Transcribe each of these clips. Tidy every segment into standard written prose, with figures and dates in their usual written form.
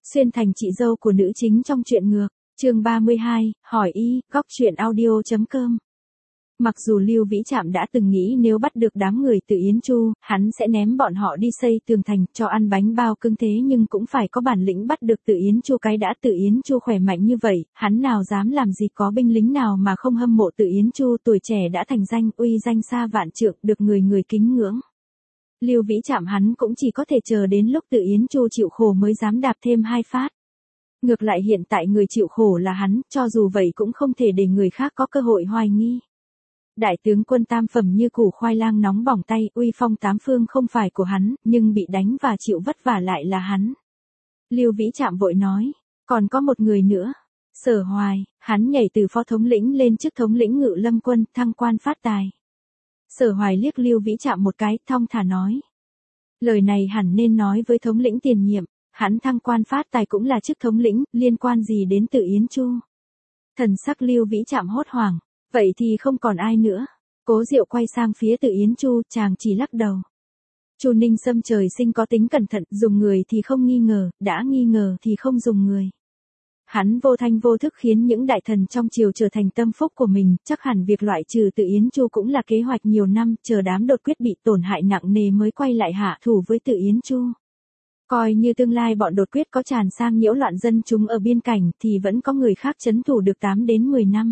Xuyên thành chị dâu của nữ chính trong truyện ngược, chương 32, hỏi y, góc truyện audio.com. Mặc dù Lưu Vĩ Trạm đã từng nghĩ nếu bắt được đám người Từ Yến Chu, hắn sẽ ném bọn họ đi xây tường thành, cho ăn bánh bao cưng thế nhưng cũng phải có bản lĩnh bắt được Từ Yến Chu. Cái đã Từ Yến Chu khỏe mạnh như vậy, hắn nào dám làm gì, có binh lính nào mà không hâm mộ Từ Yến Chu, tuổi trẻ đã thành danh, uy danh xa vạn trượng, được người người kính ngưỡng. Lưu Vĩ Trạm hắn cũng chỉ có thể chờ đến lúc Từ Yến Chu chịu khổ mới dám đạp thêm hai phát. Ngược lại hiện tại người chịu khổ là hắn, cho dù vậy cũng không thể để người khác có cơ hội hoài nghi. Đại tướng quân tam phẩm như củ khoai lang nóng bỏng tay, uy phong tám phương không phải của hắn, nhưng bị đánh và chịu vất vả lại là hắn. Lưu Vĩ Trạm vội nói, còn có một người nữa. Sở Hoài, hắn nhảy từ phó thống lĩnh lên chức thống lĩnh Ngự Lâm quân, thăng quan phát tài. Sở Hoài liếc Lưu Vĩ Trạm một cái, thong thả nói. Lời này hẳn nên nói với thống lĩnh tiền nhiệm, hắn thăng quan phát tài cũng là chức thống lĩnh, liên quan gì đến Từ Yến Chu. Thần sắc Lưu Vĩ Trạm hốt hoảng, vậy thì không còn ai nữa. Cố Diệu quay sang phía Từ Yến Chu, chàng chỉ lắc đầu. Chu Ninh Sâm trời sinh có tính cẩn thận, dùng người thì không nghi ngờ, đã nghi ngờ thì không dùng người. Hắn vô thanh vô thức khiến những đại thần trong triều trở thành tâm phúc của mình, chắc hẳn việc loại trừ Từ Yến Chu cũng là kế hoạch nhiều năm, chờ đám đột quyết bị tổn hại nặng nề mới quay lại hạ thủ với Từ Yến Chu. Coi như tương lai bọn đột quyết có tràn sang nhiễu loạn dân chúng ở biên cảnh thì vẫn có người khác trấn thủ được 8 đến 10 năm.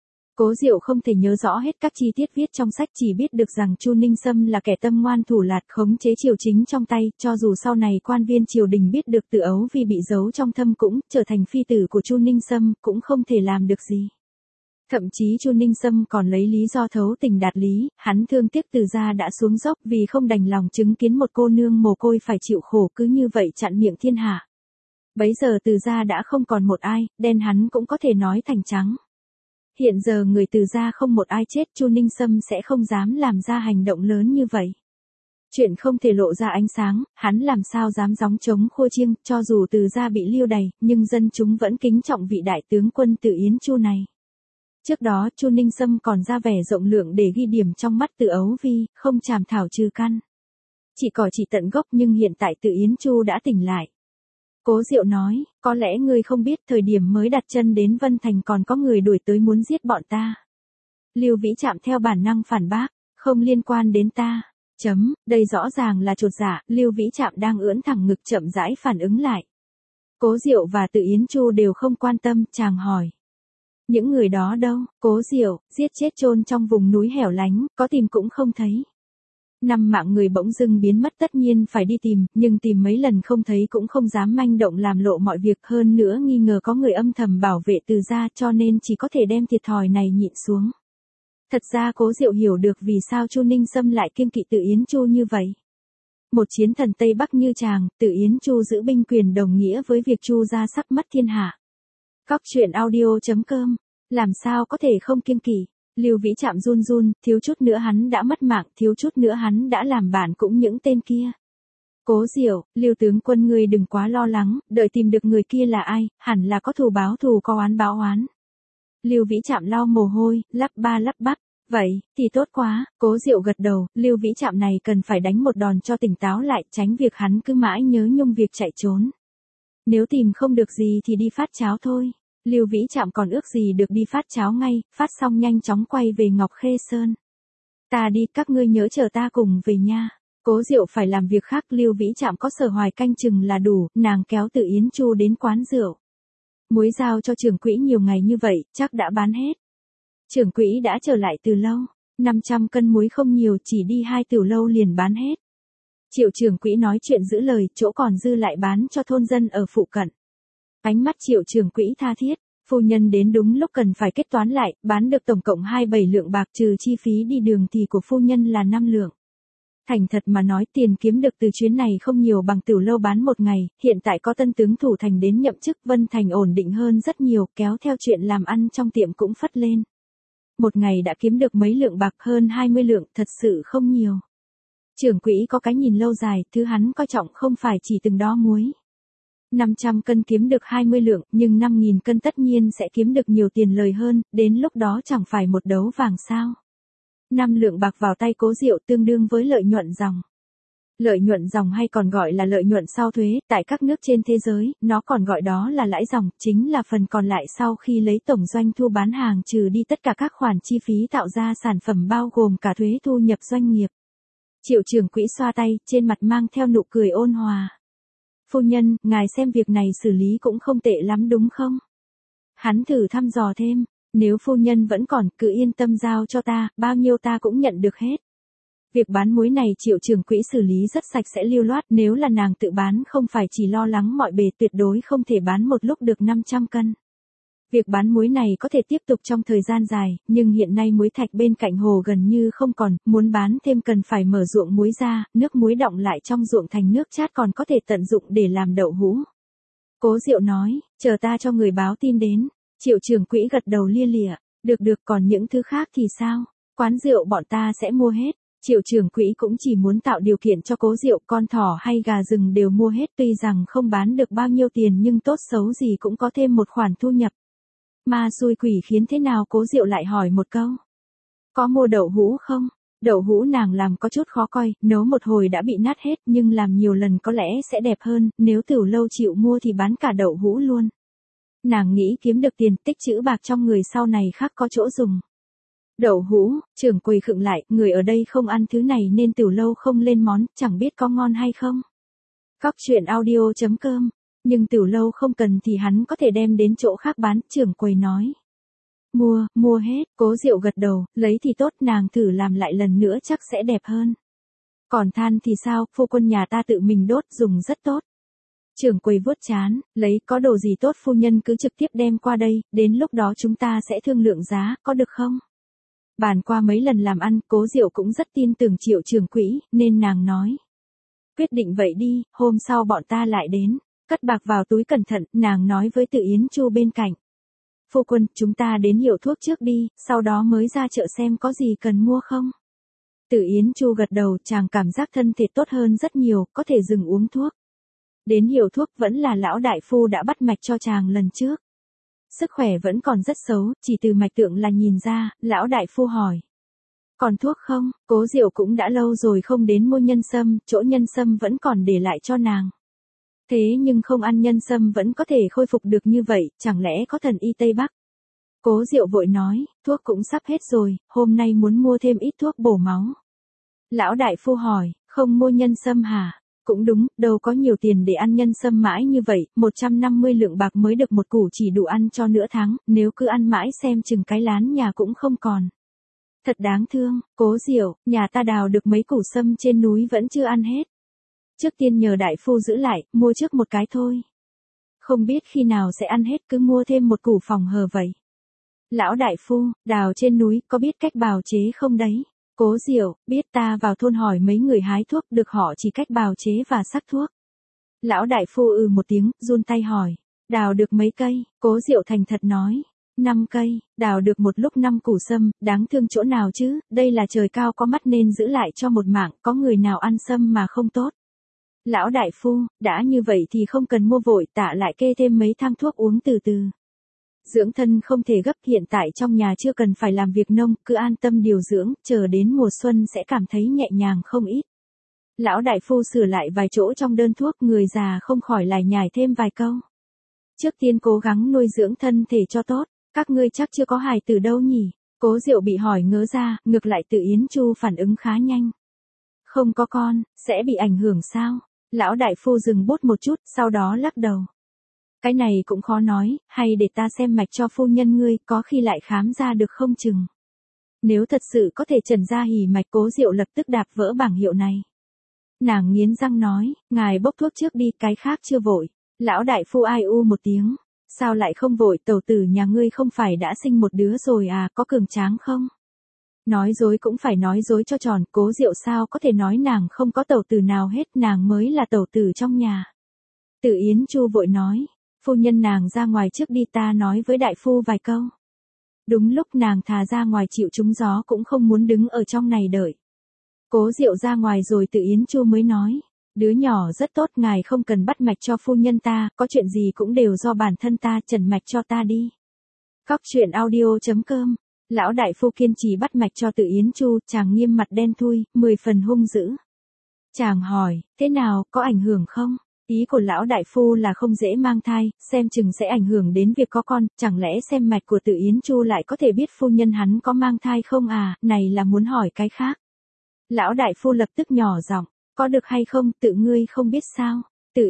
Cố Diệu không thể nhớ rõ hết các chi tiết viết trong sách, chỉ biết được rằng Chu Ninh Sâm là kẻ tâm ngoan thủ lạt, khống chế triều chính trong tay, cho dù sau này quan viên triều đình biết được Từ Ấu Vi bị giấu trong thâm cũng trở thành phi tử của Chu Ninh Sâm, cũng không thể làm được gì. Thậm chí Chu Ninh Sâm còn lấy lý do thấu tình đạt lý, hắn thương tiếc Từ gia đã xuống dốc vì không đành lòng chứng kiến một cô nương mồ côi phải chịu khổ, cứ như vậy chặn miệng thiên hạ. Bấy giờ Từ gia đã không còn một ai, đen hắn cũng có thể nói thành trắng. Hiện giờ người Từ gia không một ai chết, Chu Ninh Sâm sẽ không dám làm ra hành động lớn như vậy. Chuyện không thể lộ ra ánh sáng, hắn làm sao dám gióng trống khua chiêng, cho dù Từ gia bị lưu đày, nhưng dân chúng vẫn kính trọng vị đại tướng quân Từ Yến Chu này. Trước đó Chu Ninh Sâm còn ra vẻ rộng lượng để ghi điểm trong mắt Từ Ấu Vi, không chàm thảo trừ căn. Chỉ cỏ chỉ tận gốc, nhưng hiện tại Từ Yến Chu đã tỉnh lại. Cố Diệu nói, có lẽ ngươi không biết thời điểm mới đặt chân đến Vân Thành còn có người đuổi tới muốn giết bọn ta. Lưu Vĩ Trạm theo bản năng phản bác, không liên quan đến ta. Đây rõ ràng là chột dạ, Lưu Vĩ Trạm đang ưỡn thẳng ngực chậm rãi phản ứng lại. Cố Diệu và Từ Yến Chu đều không quan tâm, chàng hỏi. Những người đó đâu? Cố Diệu, giết chết chôn trong vùng núi hẻo lánh, có tìm cũng không thấy. 5 mạng người bỗng dưng biến mất, tất nhiên phải đi tìm, nhưng tìm mấy lần không thấy cũng không dám manh động làm lộ mọi việc, hơn nữa nghi ngờ có người âm thầm bảo vệ Từ gia, cho nên chỉ có thể đem thiệt thòi này nhịn xuống. Thật ra Cố Diệu hiểu được vì sao Chu Ninh Sâm lại kiêng kỵ Từ Yến Chu như vậy. Một chiến thần Tây Bắc như chàng, Từ Yến Chu giữ binh quyền đồng nghĩa với việc Chu gia sắp mất thiên hạ. Góc truyện audio.com, làm sao có thể không kiêng kỵ. Lưu Vĩ Trạm run run, thiếu chút nữa hắn đã mất mạng, thiếu chút nữa hắn đã làm bản cũng những tên kia. Cố Diệu, Lưu tướng quân ngươi đừng quá lo lắng, đợi tìm được người kia là ai, hẳn là có thù báo thù, có oán báo oán. Lưu Vĩ Trạm lau mồ hôi, lắp ba lắp bắp, vậy thì tốt quá. Cố Diệu gật đầu, Lưu Vĩ Trạm này cần phải đánh một đòn cho tỉnh táo lại, tránh việc hắn cứ mãi nhớ nhung việc chạy trốn. Nếu tìm không được gì thì đi phát cháo thôi. Lưu Vĩ Trạm còn ước gì được đi phát cháo ngay, phát xong nhanh chóng quay về Ngọc Khê Sơn. Ta đi, các ngươi nhớ chờ ta cùng về nha. Cố Diệu phải làm việc khác, Lưu Vĩ Trạm có Sở Hoài canh chừng là đủ, nàng kéo Từ Yến Chu đến quán rượu. Muối giao cho trưởng quỹ nhiều ngày như vậy, chắc đã bán hết. Trưởng quỹ đã trở lại từ lâu, 500 cân muối không nhiều, chỉ đi 2 tiểu lâu liền bán hết. Triệu trưởng quỹ nói chuyện giữ lời, chỗ còn dư lại bán cho thôn dân ở phụ cận. Ánh mắt Triệu trưởng quỹ tha thiết, phu nhân đến đúng lúc cần phải kết toán lại, bán được tổng cộng 27 lượng bạc, trừ chi phí đi đường thì của phu nhân là 5 lượng. Thành thật mà nói, tiền kiếm được từ chuyến này không nhiều bằng tiểu lâu bán một ngày, hiện tại có tân tướng thủ thành đến nhậm chức, Vân Thành ổn định hơn rất nhiều, kéo theo chuyện làm ăn trong tiệm cũng phất lên. Một ngày đã kiếm được mấy lượng bạc, hơn 20 lượng, thật sự không nhiều. Trưởng quỹ có cái nhìn lâu dài, thứ hắn coi trọng không phải chỉ từng đó muối. 500 cân kiếm được 20 lượng, nhưng 5.000 cân tất nhiên sẽ kiếm được nhiều tiền lời hơn, đến lúc đó chẳng phải một đấu vàng sao. 5 lượng bạc vào tay Cố Diệu tương đương với lợi nhuận ròng. Lợi nhuận dòng hay còn gọi là lợi nhuận sau thuế, tại các nước trên thế giới, nó còn gọi đó là lãi dòng, chính là phần còn lại sau khi lấy tổng doanh thu bán hàng trừ đi tất cả các khoản chi phí tạo ra sản phẩm bao gồm cả thuế thu nhập doanh nghiệp. Triệu trưởng quỹ xoa tay, trên mặt mang theo nụ cười ôn hòa. Phu nhân, ngài xem việc này xử lý cũng không tệ lắm đúng không? Hắn thử thăm dò thêm, nếu phu nhân vẫn còn, cứ yên tâm giao cho ta, bao nhiêu ta cũng nhận được hết. Việc bán muối này Triệu trưởng quỹ xử lý rất sạch sẽ lưu loát, nếu là nàng tự bán không phải chỉ lo lắng mọi bề tuyệt đối không thể bán một lúc được 500 cân. Việc bán muối này có thể tiếp tục trong thời gian dài, nhưng hiện nay muối thạch bên cạnh hồ gần như không còn, muốn bán thêm cần phải mở ruộng muối ra, nước muối đọng lại trong ruộng thành nước chát còn có thể tận dụng để làm đậu hũ. Cố Diệu nói, chờ ta cho người báo tin đến. Triệu trưởng quỹ gật đầu lia lịa, được còn những thứ khác thì sao? Quán rượu bọn ta sẽ mua hết. Triệu trưởng quỹ cũng chỉ muốn tạo điều kiện cho Cố Diệu, con thỏ hay gà rừng đều mua hết, tuy rằng không bán được bao nhiêu tiền nhưng tốt xấu gì cũng có thêm một khoản thu nhập. Ma xui quỷ khiến thế nào Cố Diệu lại hỏi một câu. Có mua đậu hũ không? Đậu hũ nàng làm có chút khó coi, nấu một hồi đã bị nát hết nhưng làm nhiều lần có lẽ sẽ đẹp hơn, nếu Tửu Lâu chịu mua thì bán cả đậu hũ luôn. Nàng nghĩ kiếm được tiền tích trữ bạc trong người sau này khác có chỗ dùng. Đậu hũ, trưởng quầy khựng lại, người ở đây không ăn thứ này nên Tửu Lâu không lên món, chẳng biết có ngon hay không. Cóc truyện audio.com, nhưng Tửu Lâu không cần thì hắn có thể đem đến chỗ khác bán, trưởng quầy nói. Mua hết, Cố Diệu gật đầu, lấy thì tốt, nàng thử làm lại lần nữa chắc sẽ đẹp hơn. Còn than thì sao, phu quân nhà ta tự mình đốt dùng rất tốt. Trưởng quầy vuốt trán, lấy, có đồ gì tốt phu nhân cứ trực tiếp đem qua đây, đến lúc đó chúng ta sẽ thương lượng giá, có được không? Bàn qua mấy lần làm ăn, Cố Diệu cũng rất tin tưởng Triệu trưởng quỹ, nên nàng nói. Quyết định vậy đi, hôm sau bọn ta lại đến, cất bạc vào túi cẩn thận, nàng nói với Từ Yến Chu bên cạnh. Phu quân, chúng ta đến hiệu thuốc trước đi, sau đó mới ra chợ xem có gì cần mua không? Từ Yến Chu gật đầu, chàng cảm giác thân thể tốt hơn rất nhiều, có thể dừng uống thuốc. Đến hiệu thuốc vẫn là lão đại phu đã bắt mạch cho chàng lần trước. Sức khỏe vẫn còn rất xấu, chỉ từ mạch tượng là nhìn ra, lão đại phu hỏi. Còn thuốc không? Cố Diệu cũng đã lâu rồi không đến mua nhân sâm, chỗ nhân sâm vẫn còn để lại cho nàng. Thế nhưng không ăn nhân sâm vẫn có thể khôi phục được như vậy, chẳng lẽ có thần y Tây Bắc? Cố Diệu vội nói, thuốc cũng sắp hết rồi, hôm nay muốn mua thêm ít thuốc bổ máu. Lão đại phu hỏi, không mua nhân sâm hả? Cũng đúng, đâu có nhiều tiền để ăn nhân sâm mãi như vậy, 150 lượng bạc mới được một củ chỉ đủ ăn cho nửa tháng, nếu cứ ăn mãi xem chừng cái lán nhà cũng không còn. Thật đáng thương, Cố Diệu, nhà ta đào được mấy củ sâm trên núi vẫn chưa ăn hết. Trước tiên nhờ đại phu giữ lại, mua trước một cái thôi. Không biết khi nào sẽ ăn hết, cứ mua thêm một củ phòng hờ vậy. Lão đại phu, đào trên núi, có biết cách bào chế không đấy? Cố Diệu, biết, ta vào thôn hỏi mấy người hái thuốc, được họ chỉ cách bào chế và sắc thuốc. Lão đại phu một tiếng, run tay hỏi, đào được mấy cây? Cố Diệu thành thật nói, 5 cây, đào được một lúc 5 củ sâm, đáng thương chỗ nào chứ, đây là trời cao có mắt nên giữ lại cho một mạng, có người nào ăn sâm mà không tốt. Lão đại phu, đã như vậy thì không cần mua vội, tạ lại kê thêm mấy thang thuốc uống từ từ. Dưỡng thân không thể gấp, hiện tại trong nhà chưa cần phải làm việc nông, cứ an tâm điều dưỡng, chờ đến mùa xuân sẽ cảm thấy nhẹ nhàng không ít. Lão đại phu sửa lại vài chỗ trong đơn thuốc, người già không khỏi lải nhải thêm vài câu. Trước tiên cố gắng nuôi dưỡng thân thể cho tốt, các ngươi chắc chưa có hài tử đâu nhỉ? Cố Diệu bị hỏi ngớ ra, ngược lại Từ Yến Chu phản ứng khá nhanh. Không có con, sẽ bị ảnh hưởng sao? Lão đại phu dừng bút một chút, sau đó lắc đầu. Cái này cũng khó nói, hay để ta xem mạch cho phu nhân ngươi, có khi lại khám ra được không chừng. Nếu thật sự có thể trần ra hỉ mạch, Cố Diệu lập tức đạp vỡ bảng hiệu này. Nàng nghiến răng nói, ngài bốc thuốc trước đi, cái khác chưa vội. Lão đại phu ai u một tiếng. Sao lại không vội, tẩu tử nhà ngươi không phải đã sinh một đứa rồi à, có cường tráng không? Nói dối cũng phải nói dối cho tròn, Cố Diệu sao có thể nói nàng không có tẩu tử nào hết, nàng mới là tẩu tử trong nhà. Từ Yến Chu vội nói, phu nhân nàng ra ngoài trước đi, ta nói với đại phu vài câu. Đúng lúc nàng thà ra ngoài chịu trúng gió cũng không muốn đứng ở trong này đợi. Cố Diệu ra ngoài rồi Từ Yến Chu mới nói, đứa nhỏ rất tốt, ngài không cần bắt mạch cho phu nhân ta, có chuyện gì cũng đều do bản thân ta, trần mạch cho ta đi. Cóc truyện audio.com. Lão đại phu kiên trì bắt mạch cho Từ Yến Chu, chàng nghiêm mặt đen thui, 10 phần hung dữ. Chàng hỏi, thế nào, có ảnh hưởng không? Ý của lão đại phu là không dễ mang thai, xem chừng sẽ ảnh hưởng đến việc có con, chẳng lẽ xem mạch của Tự Yến Chu lại có thể biết phu nhân hắn có mang thai không à, này là muốn hỏi cái khác. Lão đại phu lập tức nhỏ giọng, có được hay không, tự ngươi không biết sao? Tự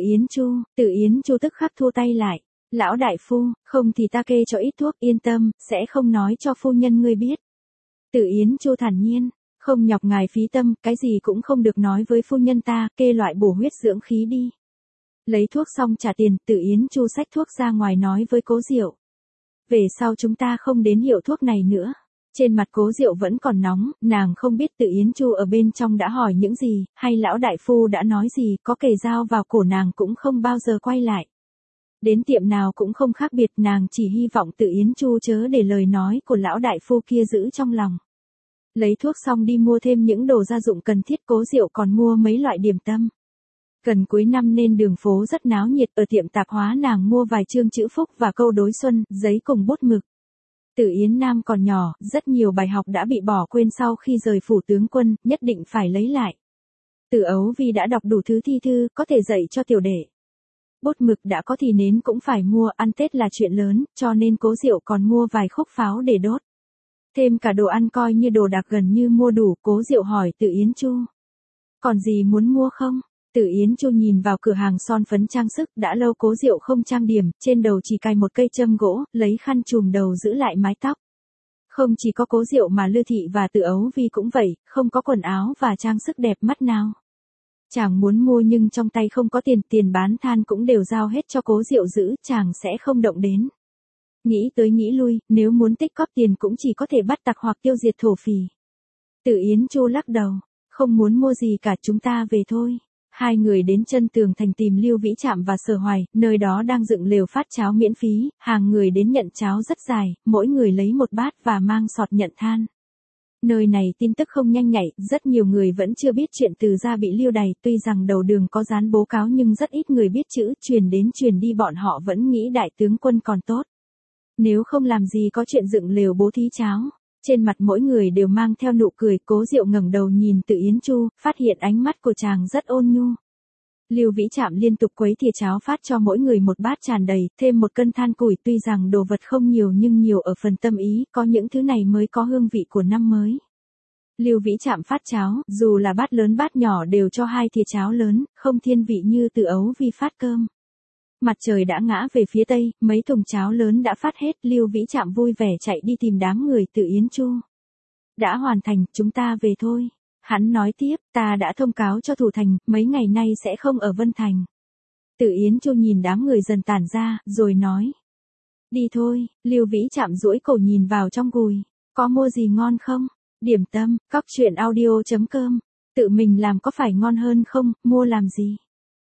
Yến Chu tức khắc thua tay lại. Lão đại phu, không thì ta kê cho ít thuốc, yên tâm, sẽ không nói cho phu nhân ngươi biết. Tự Yến Chu thản nhiên, không nhọc ngài phí tâm, cái gì cũng không được nói với phu nhân ta, kê loại bổ huyết dưỡng khí đi. Lấy thuốc xong trả tiền, Tự Yến Chu xách thuốc ra ngoài nói với Cố Diệu. Về sau chúng ta không đến hiệu thuốc này nữa. Trên mặt Cố Diệu vẫn còn nóng, nàng không biết Tự Yến Chu ở bên trong đã hỏi những gì, hay lão đại phu đã nói gì, có kề dao vào cổ nàng cũng không bao giờ quay lại. Đến tiệm nào cũng không khác biệt, nàng chỉ hy vọng Tự Yến Chu chớ để lời nói của lão đại phu kia giữ trong lòng. Lấy thuốc xong đi mua thêm những đồ gia dụng cần thiết, Cố Diệu còn mua mấy loại điểm tâm. Gần cuối năm nên đường phố rất náo nhiệt, ở tiệm tạp hóa nàng mua vài chương chữ phúc và câu đối xuân, giấy cùng bút mực. Tự Yến Nam còn nhỏ, rất nhiều bài học đã bị bỏ quên sau khi rời phủ tướng quân, nhất định phải lấy lại. Từ Ấu Vi đã đọc đủ thứ thi thư, có thể dạy cho tiểu đệ. Bút mực đã có thì nến cũng phải mua, ăn Tết là chuyện lớn, cho nên Cố Diệu còn mua vài khúc pháo để đốt. Thêm cả đồ ăn coi như đồ đạc gần như mua đủ, Cố Diệu hỏi Tự Yến Chu. Còn gì muốn mua không? Tự Yến Chu nhìn vào cửa hàng son phấn trang sức, đã lâu Cố Diệu không trang điểm, trên đầu chỉ cài một cây châm gỗ, lấy khăn trùm đầu giữ lại mái tóc. Không chỉ có Cố Diệu mà Lư Thị và Tự Ấu Vi cũng vậy, không có quần áo và trang sức đẹp mắt nào. Chàng muốn mua nhưng trong tay không có tiền, tiền bán than cũng đều giao hết cho Cố Diệu giữ, chàng sẽ không động đến. Nghĩ tới nghĩ lui, nếu muốn tích cóp tiền cũng chỉ có thể bắt tặc hoặc tiêu diệt thổ phỉ. Tự Yến Chu lắc đầu, không muốn mua gì cả, chúng ta về thôi. Hai người đến chân tường thành tìm Lưu Vĩ Trạm và Sở Hoài, nơi đó đang dựng lều phát cháo miễn phí, hàng người đến nhận cháo rất dài, mỗi người lấy một bát và mang sọt nhận than. Nơi này tin tức không nhanh nhạy, rất nhiều người vẫn chưa biết chuyện Từ gia bị lưu đày, tuy rằng đầu đường có dán bố cáo nhưng rất ít người biết chữ, truyền đến truyền đi bọn họ vẫn nghĩ đại tướng quân còn tốt. Nếu không làm gì có chuyện dựng lều bố thí cháo. Trên mặt mỗi người đều mang theo nụ cười, Cố Diệu ngẩng đầu nhìn Tự Yến Chu, phát hiện ánh mắt của chàng rất ôn nhu. Lưu Vĩ Trạm liên tục quấy thìa cháo phát cho mỗi người một bát tràn đầy, thêm một cân than củi, tuy rằng đồ vật không nhiều nhưng nhiều ở phần tâm ý, có những thứ này mới có hương vị của năm mới. Lưu Vĩ Trạm phát cháo, dù là bát lớn bát nhỏ đều cho 2 thìa cháo lớn, không thiên vị như Tự Ấu Vi phát cơm. Mặt trời đã ngã về phía tây, mấy thùng cháo lớn đã phát hết, Lưu Vĩ Trạm vui vẻ chạy đi tìm đám người Tự Yến Chu. Đã hoàn thành, chúng ta về thôi. Hắn nói tiếp, ta đã thông cáo cho thủ thành, mấy ngày nay sẽ không ở Vân Thành. Tự Yến Chu nhìn đám người dần tản ra, rồi nói. Đi thôi, Lưu Vĩ Trạm duỗi cổ nhìn vào trong gùi. Có mua gì ngon không? Điểm tâm, cóc truyện audio.com. Tự mình làm có phải ngon hơn không, mua làm gì?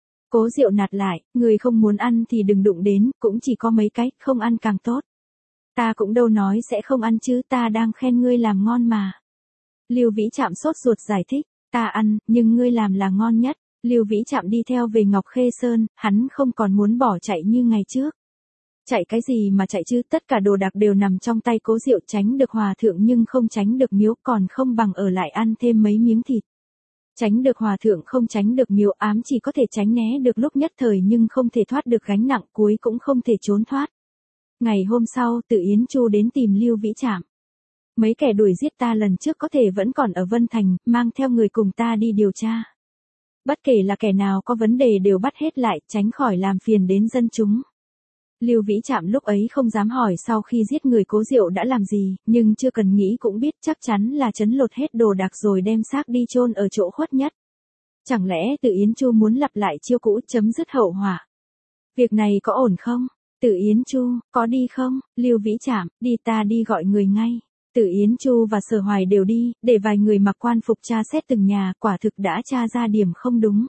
Cố Diệu nạt lại, người không muốn ăn thì đừng đụng đến, cũng chỉ có mấy cái, không ăn càng tốt. Ta cũng đâu nói sẽ không ăn chứ, ta đang khen ngươi làm ngon mà. Lưu Vĩ Trạm sốt ruột giải thích, ta ăn, nhưng ngươi làm là ngon nhất. Lưu Vĩ Trạm đi theo về Ngọc Khê Sơn, hắn không còn muốn bỏ chạy như ngày trước. Chạy cái gì mà chạy chứ, tất cả đồ đạc đều nằm trong tay Cố Diệu, tránh được hòa thượng nhưng không tránh được miếu, còn không bằng ở lại ăn thêm mấy miếng thịt. Tránh được hòa thượng không tránh được miếu, ám chỉ có thể tránh né được lúc nhất thời nhưng không thể thoát được gánh nặng, cuối cũng không thể trốn thoát. Ngày hôm sau, Tự Yến Chu đến tìm Lưu Vĩ Trạm. Mấy kẻ đuổi giết ta lần trước có thể vẫn còn ở Vân Thành, mang theo người cùng ta đi điều tra. Bất kể là kẻ nào có vấn đề đều bắt hết lại, tránh khỏi làm phiền đến dân chúng. Lưu Vĩ Trạm lúc ấy không dám hỏi sau khi giết người Cố Diệu đã làm gì, nhưng chưa cần nghĩ cũng biết chắc chắn là trấn lột hết đồ đạc rồi đem xác đi chôn ở chỗ khuất nhất. Chẳng lẽ Tự Yến Chu muốn lặp lại chiêu cũ, chấm dứt hậu họa? Việc này có ổn không? Tự Yến Chu, có đi không? Lưu Vĩ Trạm, đi, ta đi gọi người ngay. Tự Yến Chu và Sở Hoài đều đi, để vài người mặc quan phục tra xét từng nhà, quả thực đã tra ra điểm không đúng.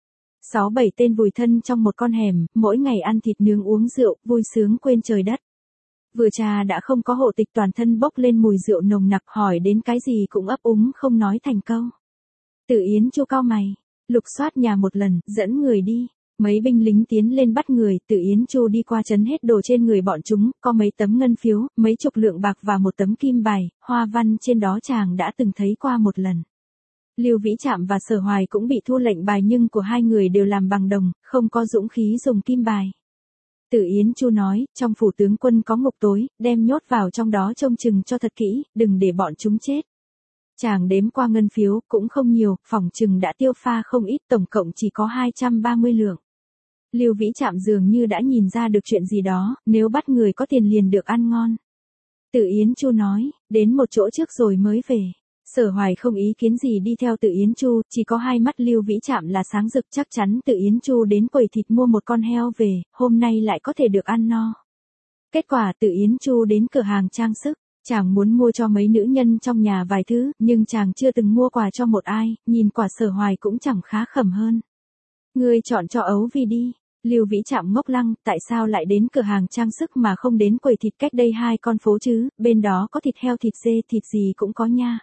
6-7 tên vùi thân trong một con hẻm, mỗi ngày ăn thịt nướng uống rượu, vui sướng quên trời đất. Vừa trà đã không có hộ tịch, toàn thân bốc lên mùi rượu nồng nặc, hỏi đến cái gì cũng ấp úng không nói thành câu. Tự Yến Chu cau mày, lục soát nhà một lần, dẫn người đi. Mấy binh lính tiến lên bắt người, Tự Yến Chu đi qua trấn hết đồ trên người bọn chúng, có mấy tấm ngân phiếu, mấy chục lượng bạc và một tấm kim bài, hoa văn trên đó chàng đã từng thấy qua một lần. Lưu Vĩ Trạm và Sở Hoài cũng bị thu lệnh bài nhưng của hai người đều làm bằng đồng, không có dũng khí dùng kim bài. Từ Yến Chu nói, trong phủ tướng quân có ngục tối, đem nhốt vào trong đó trông chừng cho thật kỹ, đừng để bọn chúng chết. Chàng đếm qua ngân phiếu, cũng không nhiều, phỏng chừng đã tiêu pha không ít, tổng cộng chỉ có 230 lượng. Lưu Vĩ Trạm dường như đã nhìn ra được chuyện gì đó, nếu bắt người có tiền liền được ăn ngon. Từ Yến Chu nói, đến một chỗ trước rồi mới về. Sở Hoài không ý kiến gì đi theo Từ Yến Chu, chỉ có hai mắt Lưu Vĩ Trạm là sáng rực, chắc chắn Từ Yến Chu đến quầy thịt mua một con heo về, hôm nay lại có thể được ăn no. Kết quả Từ Yến Chu đến cửa hàng trang sức, chàng muốn mua cho mấy nữ nhân trong nhà vài thứ, nhưng chàng chưa từng mua quà cho một ai, nhìn quả Sở Hoài cũng chẳng khá khẩm hơn. Ngươi chọn cho Ấu Vi đi. Lưu Vĩ Trạm ngốc lăng, tại sao lại đến cửa hàng trang sức mà không đến quầy thịt cách đây 2 con phố chứ, bên đó có thịt heo thịt dê thịt gì cũng có nha.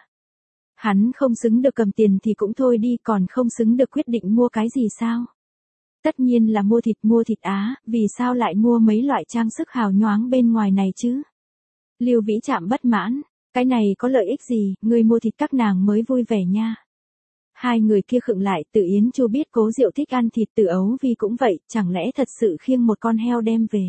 Hắn không xứng được cầm tiền thì cũng thôi đi, còn không xứng được quyết định mua cái gì sao? Tất nhiên là mua thịt á, vì sao lại mua mấy loại trang sức hào nhoáng bên ngoài này chứ? Lưu Vĩ Trạm bất mãn, cái này có lợi ích gì, ngươi mua thịt các nàng mới vui vẻ nha. Hai người kia khựng lại, Từ Yến Chu biết Cố Diệu thích ăn thịt, Từ Ấu Vi cũng vậy, chẳng lẽ thật sự khiêng một con heo đem về.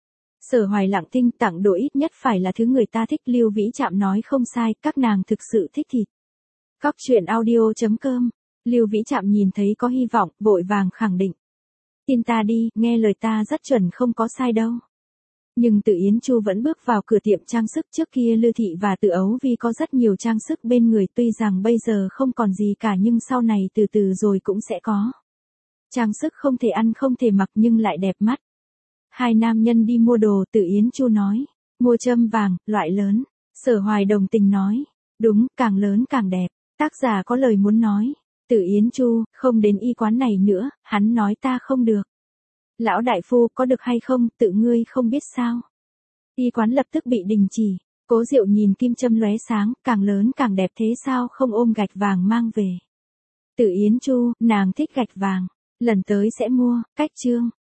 Sở Hoài lặng thinh, tặng đồ ít nhất phải là thứ người ta thích. Lưu Vĩ Trạm nói không sai, các nàng thực sự thích thịt. Cóc truyện audio.com. Lưu Vĩ Trạm nhìn thấy có hy vọng, vội vàng khẳng định. Tin ta đi, nghe lời ta rất chuẩn, không có sai đâu. Nhưng Từ Yến Chu vẫn bước vào cửa tiệm trang sức. Trước kia Lư Thị và Từ Ấu Vi có rất nhiều trang sức bên người, tuy rằng bây giờ không còn gì cả nhưng sau này từ từ rồi cũng sẽ có. Trang sức không thể ăn không thể mặc nhưng lại đẹp mắt. Hai nam nhân đi mua đồ, Từ Yến Chu nói, mua châm vàng, loại lớn. Sở Hoài đồng tình nói, đúng, càng lớn càng đẹp. Tác giả có lời muốn nói, Từ Yến Chu, không đến y quán này nữa, hắn nói ta không được. Lão đại phu, có được hay không, tự ngươi không biết sao. Y quán lập tức bị đình chỉ. Cố Diệu nhìn kim châm lóe sáng, càng lớn càng đẹp, thế sao không ôm gạch vàng mang về. Từ Yến Chu, nàng thích gạch vàng, lần tới sẽ mua. Cách chương